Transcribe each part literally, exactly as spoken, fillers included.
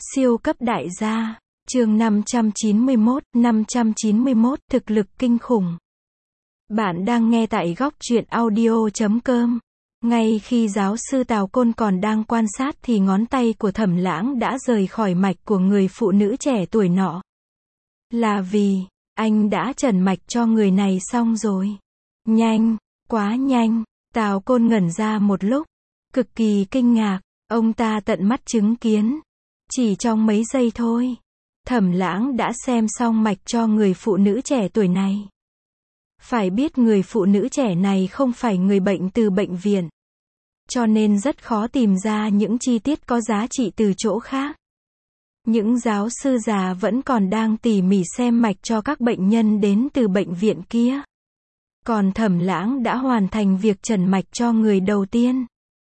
Siêu cấp đại gia, chương năm trăm chín mươi mốt, năm trăm chín mươi mốt, thực lực kinh khủng. Bạn đang nghe tại góc truyện audio chấm com. Ngay khi giáo sư Tào Côn còn đang quan sát thì ngón tay của Thẩm Lãng đã rời khỏi mạch của người phụ nữ trẻ tuổi nọ. Là vì, anh đã trần mạch cho người này xong rồi. Nhanh, quá nhanh, Tào Côn ngẩn ra một lúc, cực kỳ kinh ngạc, ông ta tận mắt chứng kiến. Chỉ trong mấy giây thôi, Thẩm Lãng đã xem xong mạch cho người phụ nữ trẻ tuổi này. Phải biết người phụ nữ trẻ này không phải người bệnh từ bệnh viện, cho nên rất khó tìm ra những chi tiết có giá trị từ chỗ khác. Những giáo sư già vẫn còn đang tỉ mỉ xem mạch cho các bệnh nhân đến từ bệnh viện kia. Còn Thẩm Lãng đã hoàn thành việc trần mạch cho người đầu tiên.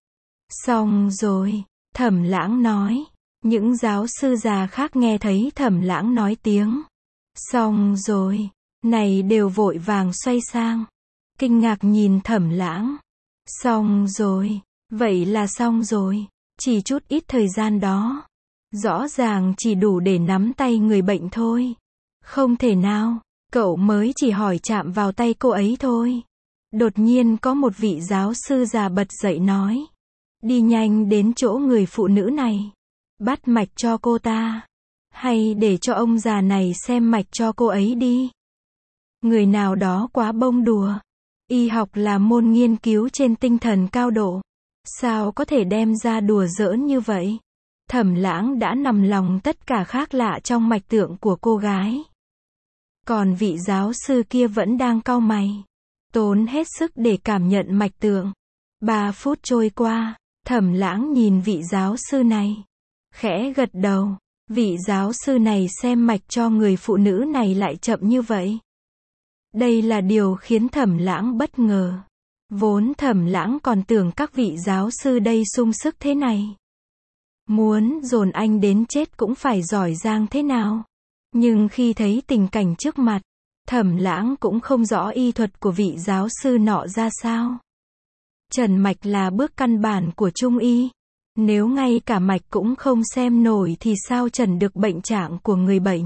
Xong rồi, Thẩm Lãng nói. Những giáo sư già khác nghe thấy Thẩm Lãng nói tiếng xong rồi, này đều vội vàng xoay sang, kinh ngạc nhìn Thẩm Lãng. Xong rồi, vậy là xong rồi, chỉ chút ít thời gian đó, rõ ràng chỉ đủ để nắm tay người bệnh thôi. Không thể nào, cậu mới chỉ hỏi chạm vào tay cô ấy thôi. Đột nhiên có một vị giáo sư già bật dậy nói, đi nhanh đến chỗ người phụ nữ này, bắt mạch cho cô ta, hay để cho ông già này xem mạch cho cô ấy đi. Người nào đó quá bông đùa. Y học là môn nghiên cứu trên tinh thần cao độ. Sao có thể đem ra đùa giỡn như vậy? Thẩm Lãng đã nằm lòng tất cả khác lạ trong mạch tượng của cô gái. Còn vị giáo sư kia vẫn đang cau mày, tốn hết sức để cảm nhận mạch tượng. Ba phút trôi qua, Thẩm Lãng nhìn vị giáo sư này, khẽ gật đầu. Vị giáo sư này xem mạch cho người phụ nữ này lại chậm như vậy. Đây là điều khiến Thẩm Lãng bất ngờ. Vốn Thẩm Lãng còn tưởng các vị giáo sư đây sung sức thế này, muốn dồn anh đến chết cũng phải giỏi giang thế nào. Nhưng khi thấy tình cảnh trước mặt, Thẩm Lãng cũng không rõ y thuật của vị giáo sư nọ ra sao. Trần mạch là bước căn bản của Trung y. Nếu ngay cả mạch cũng không xem nổi thì sao trần được bệnh trạng của người bệnh?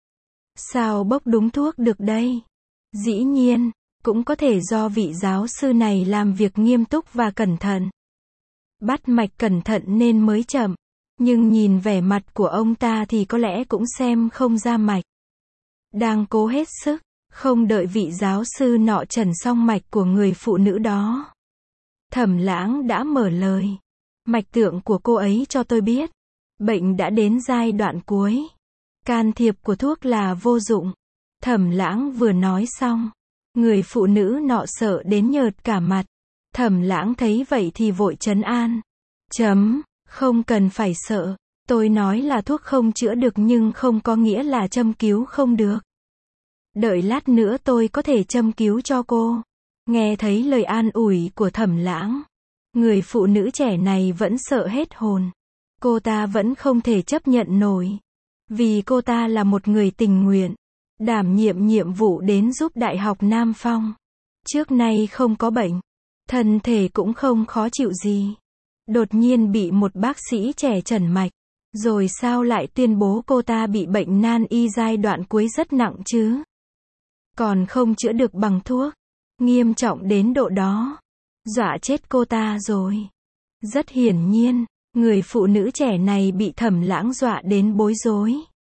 Sao bốc đúng thuốc được đây? Dĩ nhiên, cũng có thể do vị giáo sư này làm việc nghiêm túc và cẩn thận. Bắt mạch cẩn thận nên mới chậm. Nhưng nhìn vẻ mặt của ông ta thì có lẽ cũng xem không ra mạch. Đang cố hết sức, không đợi vị giáo sư nọ trần xong mạch của người phụ nữ đó, Thẩm Lãng đã mở lời. Mạch tượng của cô ấy cho tôi biết, bệnh đã đến giai đoạn cuối. Can thiệp của thuốc là vô dụng. Thẩm Lãng vừa nói xong, người phụ nữ nọ sợ đến nhợt cả mặt. Thẩm Lãng thấy vậy thì vội trấn an. Chấm, không cần phải sợ. Tôi nói là thuốc không chữa được nhưng không có nghĩa là châm cứu không được. Đợi lát nữa tôi có thể châm cứu cho cô. Nghe thấy lời an ủi của Thẩm Lãng, người phụ nữ trẻ này vẫn sợ hết hồn. Cô ta vẫn không thể chấp nhận nổi. Vì cô ta là một người tình nguyện, đảm nhiệm nhiệm vụ đến giúp Đại học Nam Phong. Trước nay không có bệnh, thân thể cũng không khó chịu gì. Đột nhiên bị một bác sĩ trẻ trần mạch, rồi sao lại tuyên bố cô ta bị bệnh nan y giai đoạn cuối rất nặng chứ? Còn không chữa được bằng thuốc, nghiêm trọng đến độ đó. Dọa chết cô ta rồi. Rất hiển nhiên, người phụ nữ trẻ này bị Thẩm Lãng dọa đến bối rối.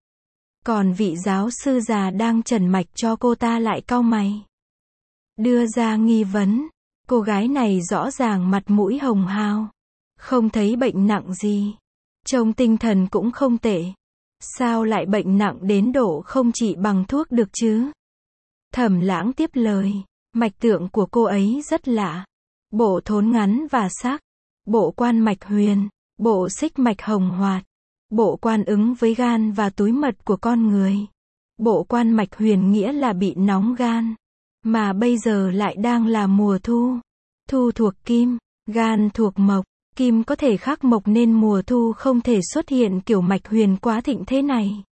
Còn vị giáo sư già đang trần mạch cho cô ta lại cau mày, đưa ra nghi vấn. Cô gái này rõ ràng mặt mũi hồng hào, không thấy bệnh nặng gì, trông tinh thần cũng không tệ. Sao lại bệnh nặng đến độ không trị bằng thuốc được chứ? Thẩm Lãng tiếp lời. Mạch tượng của cô ấy rất lạ. Bộ thốn ngắn và sắc, bộ quan mạch huyền, bộ xích mạch hồng hoạt, bộ quan ứng với gan và túi mật của con người. Bộ quan mạch huyền nghĩa là bị nóng gan, mà bây giờ lại đang là mùa thu. Thu thuộc kim, gan thuộc mộc, kim có thể khắc mộc nên mùa thu không thể xuất hiện kiểu mạch huyền quá thịnh thế này.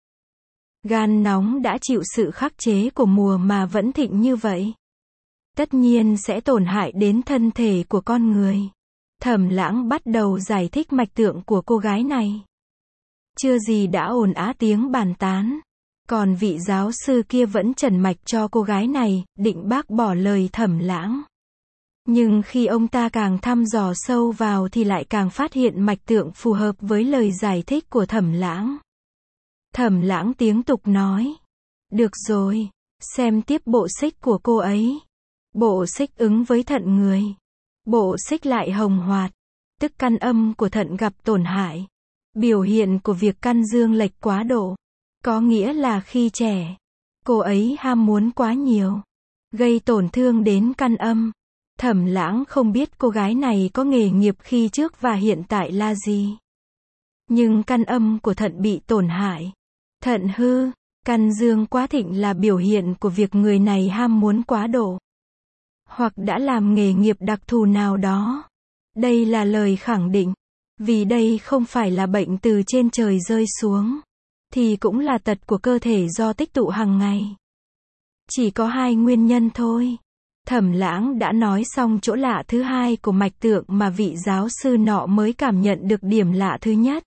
Gan nóng đã chịu sự khắc chế của mùa mà vẫn thịnh như vậy, tất nhiên sẽ tổn hại đến thân thể của con người. Thẩm Lãng bắt đầu giải thích mạch tượng của cô gái này. Chưa gì đã ồn ào tiếng bàn tán. Còn vị giáo sư kia vẫn trần mạch cho cô gái này, định bác bỏ lời Thẩm Lãng. Nhưng khi ông ta càng thăm dò sâu vào thì lại càng phát hiện mạch tượng phù hợp với lời giải thích của Thẩm Lãng. Thẩm Lãng tiếp tục nói. Được rồi, xem tiếp bộ xích của cô ấy. Bộ xích ứng với thận người. Bộ xích lại hồng hoạt, tức căn âm của thận gặp tổn hại. Biểu hiện của việc căn dương lệch quá độ. Có nghĩa là khi trẻ, cô ấy ham muốn quá nhiều, gây tổn thương đến căn âm. Thẩm Lãng không biết cô gái này có nghề nghiệp khi trước và hiện tại là gì. Nhưng căn âm của thận bị tổn hại, thận hư, căn dương quá thịnh là biểu hiện của việc người này ham muốn quá độ. Hoặc đã làm nghề nghiệp đặc thù nào đó. Đây là lời khẳng định. Vì đây không phải là bệnh từ trên trời rơi xuống. Thì cũng là tật của cơ thể do tích tụ hàng ngày. Chỉ có hai nguyên nhân thôi. Thẩm Lãng đã nói xong chỗ lạ thứ hai của mạch tượng mà vị giáo sư nọ mới cảm nhận được điểm lạ thứ nhất.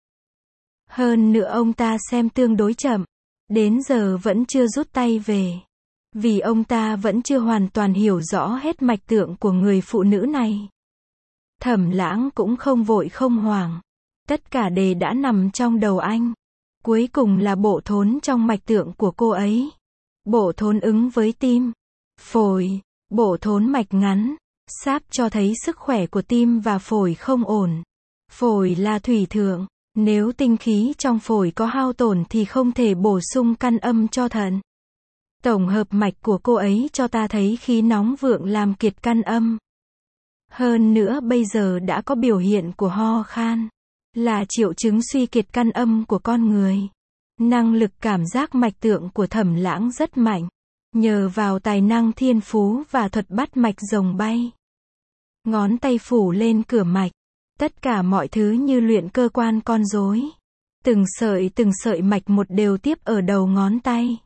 Hơn nữa ông ta xem tương đối chậm. Đến giờ vẫn chưa rút tay về. Vì ông ta vẫn chưa hoàn toàn hiểu rõ hết mạch tượng của người phụ nữ này. Thẩm Lãng cũng không vội không hoảng. Tất cả đề đã nằm trong đầu anh. Cuối cùng là bộ thốn trong mạch tượng của cô ấy. Bộ thốn ứng với tim, phổi, bộ thốn mạch ngắn. Sáp cho thấy sức khỏe của tim và phổi không ổn. Phổi là thủy thượng. Nếu tinh khí trong phổi có hao tổn thì không thể bổ sung căn âm cho thận. Tổng hợp mạch của cô ấy cho ta thấy khí nóng vượng làm kiệt căn âm. Hơn nữa bây giờ đã có biểu hiện của ho khan. Là triệu chứng suy kiệt căn âm của con người. Năng lực cảm giác mạch tượng của Thẩm Lãng rất mạnh. Nhờ vào tài năng thiên phú và thuật bắt mạch rồng bay. Ngón tay phủ lên cửa mạch. Tất cả mọi thứ như luyện cơ quan con rối. Từng sợi từng sợi mạch một đều tiếp ở đầu ngón tay.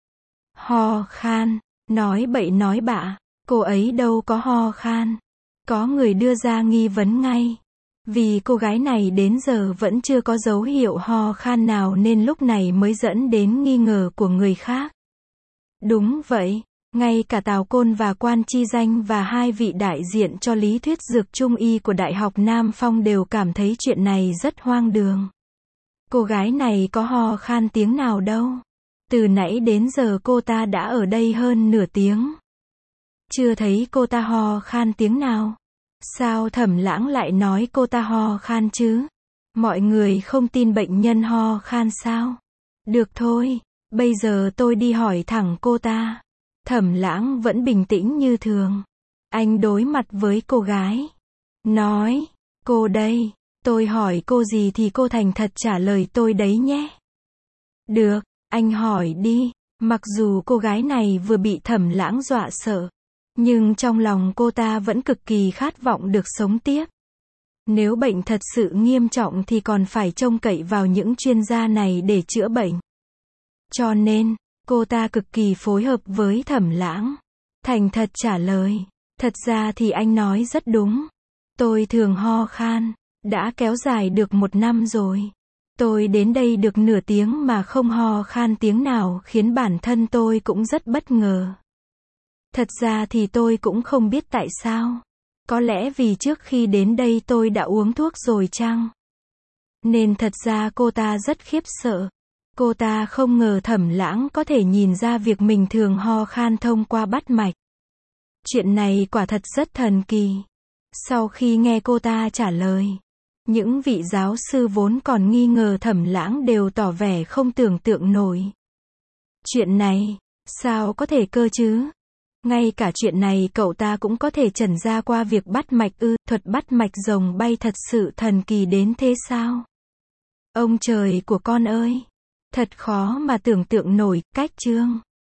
Ho khan, nói bậy nói bạ, cô ấy đâu có ho khan. Có người đưa ra nghi vấn ngay. Vì cô gái này đến giờ vẫn chưa có dấu hiệu ho khan nào nên lúc này mới dẫn đến nghi ngờ của người khác. Đúng vậy, ngay cả Tào Côn và Quan Chi Danh và hai vị đại diện cho lý thuyết dược trung y của Đại học Nam Phong đều cảm thấy chuyện này rất hoang đường. Cô gái này có ho khan tiếng nào đâu. Từ nãy đến giờ cô ta đã ở đây hơn nửa tiếng. Chưa thấy cô ta ho khan tiếng nào. Sao Thẩm Lãng lại nói cô ta ho khan chứ? Mọi người không tin bệnh nhân ho khan sao? Được thôi, bây giờ tôi đi hỏi thẳng cô ta. Thẩm Lãng vẫn bình tĩnh như thường. Anh đối mặt với cô gái. Nói, cô đây, tôi hỏi cô gì thì cô thành thật trả lời tôi đấy nhé. Được, anh hỏi đi. Mặc dù cô gái này vừa bị Thẩm Lãng dọa sợ. Nhưng trong lòng cô ta vẫn cực kỳ khát vọng được sống tiếp. Nếu bệnh thật sự nghiêm trọng thì còn phải trông cậy vào những chuyên gia này để chữa bệnh. Cho nên, cô ta cực kỳ phối hợp với Thẩm Lãng. Thành thật trả lời. Thật ra thì anh nói rất đúng. Tôi thường ho khan. Đã kéo dài được một năm rồi. Tôi đến đây được nửa tiếng mà không ho khan tiếng nào khiến bản thân tôi cũng rất bất ngờ. Thật ra thì tôi cũng không biết tại sao. Có lẽ vì trước khi đến đây tôi đã uống thuốc rồi chăng? Nên thật ra cô ta rất khiếp sợ. Cô ta không ngờ Thẩm Lãng có thể nhìn ra việc mình thường ho khan thông qua bắt mạch. Chuyện này quả thật rất thần kỳ. Sau khi nghe cô ta trả lời, những vị giáo sư vốn còn nghi ngờ Thẩm Lãng đều tỏ vẻ không tưởng tượng nổi. Chuyện này, sao có thể cơ chứ? Ngay cả chuyện này cậu ta cũng có thể chẩn ra qua việc bắt mạch ư? Thuật bắt mạch rồng bay thật sự thần kỳ đến thế sao? Ông trời của con ơi! Thật khó mà tưởng tượng nổi. Cách chương